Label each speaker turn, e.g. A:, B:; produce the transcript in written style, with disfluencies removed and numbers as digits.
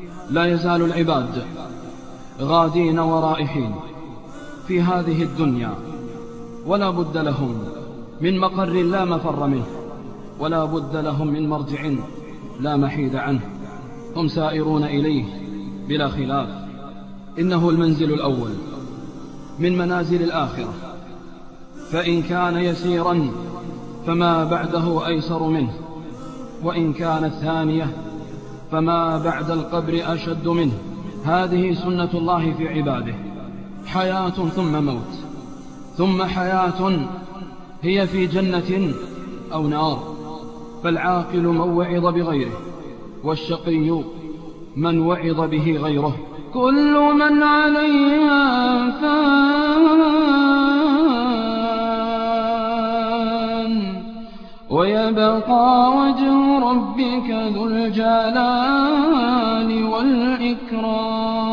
A: لا يزال العباد غادين ورائحين في هذه الدنيا، ولا بد لهم من مقر لا مفر منه، ولا بد لهم من مرجع لا محيد عنه، هم سائرون إليه بلا خلاف. إنه المنزل الأول من منازل الآخرة، فإن كان يسيرا فما بعده أيسر منه، وإن كانت ثانية فما بعد القبر أشد منه. هذه سنة الله في عباده، حياة ثم موت ثم حياة، هي في جنة أو نار. فالعاقل من وعظ بغيره، والشقي من وعظ به غيره. كل من عليها فان، ويبقى وجه ربك ذو الجلال والإكرام.